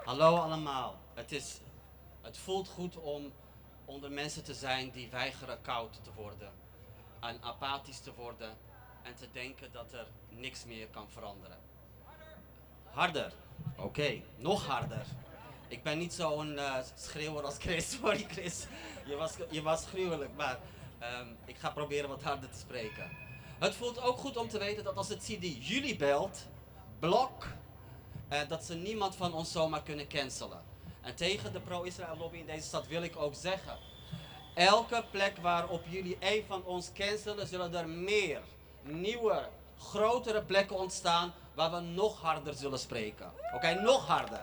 Hallo allemaal. Het voelt goed om onder mensen te zijn die weigeren koud te worden en apathisch te worden en te denken dat er niks meer kan veranderen. Harder. Oké, nog harder. Ik ben niet zo'n schreeuwer als Chris. Sorry Chris, je was gruwelijk, maar ik ga proberen wat harder te spreken. Het voelt ook goed om te weten dat als het CD jullie belt, blok, dat ze niemand van ons zomaar kunnen cancelen. En tegen de pro-Israël lobby in deze stad wil ik ook zeggen: elke plek waarop jullie één van ons cancelen, zullen er meer, nieuwe, grotere plekken ontstaan waar we nog harder zullen spreken. Oké, nog harder.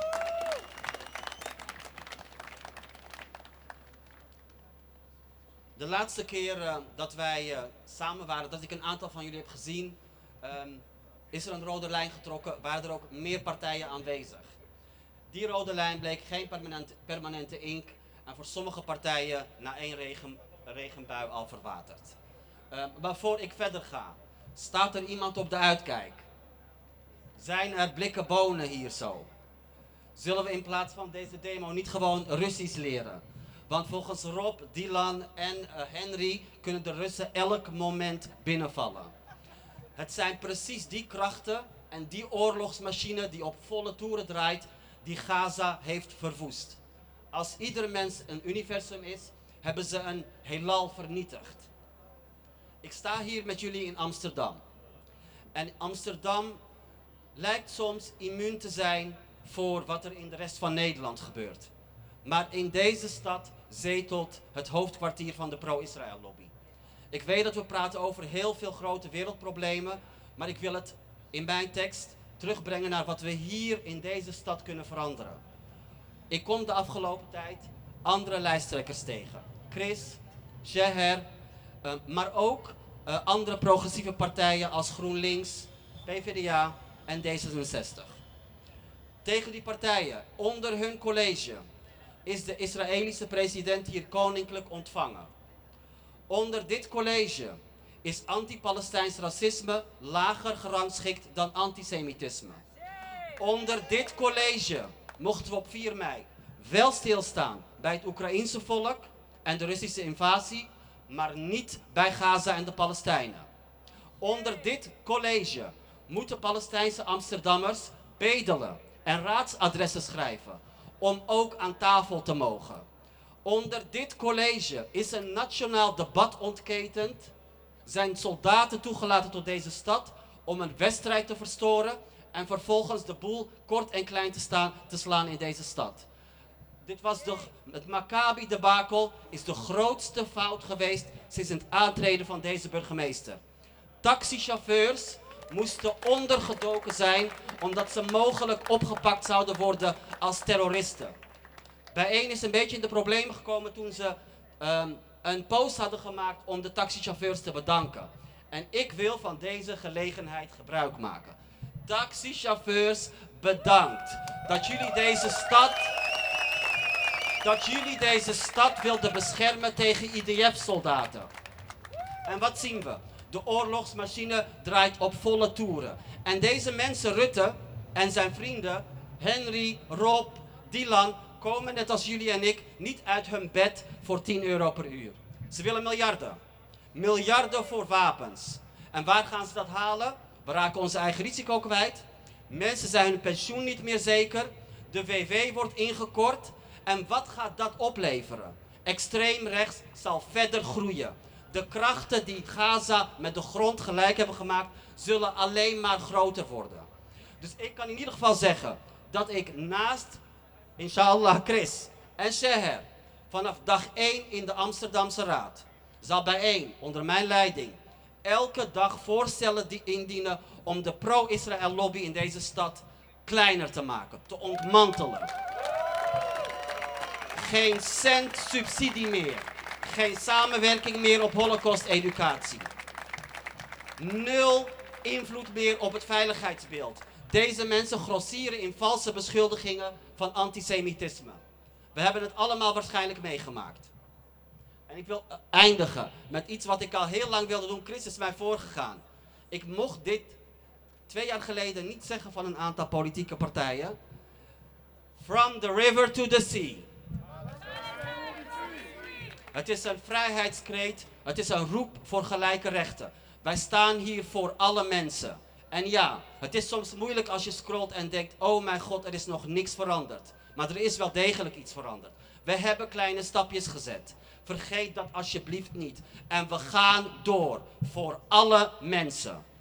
De laatste keer dat wij samen waren, dat ik een aantal van jullie heb gezien, is er een rode lijn getrokken, waren er ook meer partijen aanwezig. Die rode lijn bleek geen permanente ink en voor sommige partijen na één regenbui al verwaterd. Maar voor ik verder ga, staat er iemand op de uitkijk? Zijn er blikken bonen hier zo? Zullen we in plaats van deze demo niet gewoon Russisch leren? Want volgens Rob, Dylan en Henry kunnen de Russen elk moment binnenvallen. Het zijn precies die krachten en die oorlogsmachine die op volle toeren draait, die Gaza heeft verwoest. Als ieder mens een universum is, hebben ze een heelal vernietigd. Ik sta hier met jullie in Amsterdam. En Amsterdam lijkt soms immuun te zijn voor wat er in de rest van Nederland gebeurt. Maar in deze stad zetelt het hoofdkwartier van de pro-Israël lobby. Ik weet dat we praten over heel veel grote wereldproblemen, maar ik wil het in mijn tekst terugbrengen naar wat we hier in deze stad kunnen veranderen. Ik kom de afgelopen tijd andere lijsttrekkers tegen. Chris, Sheher, maar ook andere progressieve partijen als GroenLinks, PvdA en D66. Tegen die partijen, onder hun college, is de Israëlische president hier koninklijk ontvangen. Onder dit college is anti-Palestijns racisme lager gerangschikt dan antisemitisme. Onder dit college mochten we op 4 mei wel stilstaan bij het Oekraïense volk en de Russische invasie, maar niet bij Gaza en de Palestijnen. Onder dit college moeten Palestijnse Amsterdammers bedelen en raadsadressen schrijven om ook aan tafel te mogen. Onder dit college is een nationaal debat ontketend, zijn soldaten toegelaten tot deze stad om een wedstrijd te verstoren en vervolgens de boel kort en klein te slaan in deze stad. Het Maccabi-debakel is de grootste fout geweest sinds het aantreden van deze burgemeester. Taxichauffeurs moesten ondergedoken zijn omdat ze mogelijk opgepakt zouden worden als terroristen. Bijeen is een beetje in de problemen gekomen toen ze een post hadden gemaakt om de taxichauffeurs te bedanken. En ik wil van deze gelegenheid gebruik maken. Taxichauffeurs, bedankt dat jullie deze stad wilden beschermen tegen IDF-soldaten. En wat zien we? De oorlogsmachine draait op volle toeren. En deze mensen, Rutte en zijn vrienden, Henry, Rob, Dylan, komen net als jullie en ik niet uit hun bed voor 10 euro per uur. Ze willen miljarden. Miljarden voor wapens. En waar gaan ze dat halen? We raken onze eigen risico kwijt. Mensen zijn hun pensioen niet meer zeker. De WW wordt ingekort. En wat gaat dat opleveren? Extreem rechts zal verder groeien. De krachten die Gaza met de grond gelijk hebben gemaakt, zullen alleen maar groter worden. Dus ik kan in ieder geval zeggen dat ik naast, inshallah, Chris en Sheher vanaf dag 1 in de Amsterdamse Raad zal bijeen onder mijn leiding elke dag voorstellen indienen om de pro-Israël lobby in deze stad kleiner te maken, te ontmantelen. Geen cent subsidie meer. Geen samenwerking meer op Holocaust-educatie. 0 invloed meer op het veiligheidsbeeld. Deze mensen grossieren in valse beschuldigingen van antisemitisme. We hebben het allemaal waarschijnlijk meegemaakt. En ik wil eindigen met iets wat ik al heel lang wilde doen. Chris is mij voorgegaan. Ik mocht dit 2 jaar geleden niet zeggen van een aantal politieke partijen. From the river to the sea. Het is een vrijheidskreet. Het is een roep voor gelijke rechten. Wij staan hier voor alle mensen. En ja, het is soms moeilijk als je scrolt en denkt, oh mijn God, er is nog niks veranderd. Maar er is wel degelijk iets veranderd. We hebben kleine stapjes gezet. Vergeet dat alsjeblieft niet. En we gaan door voor alle mensen.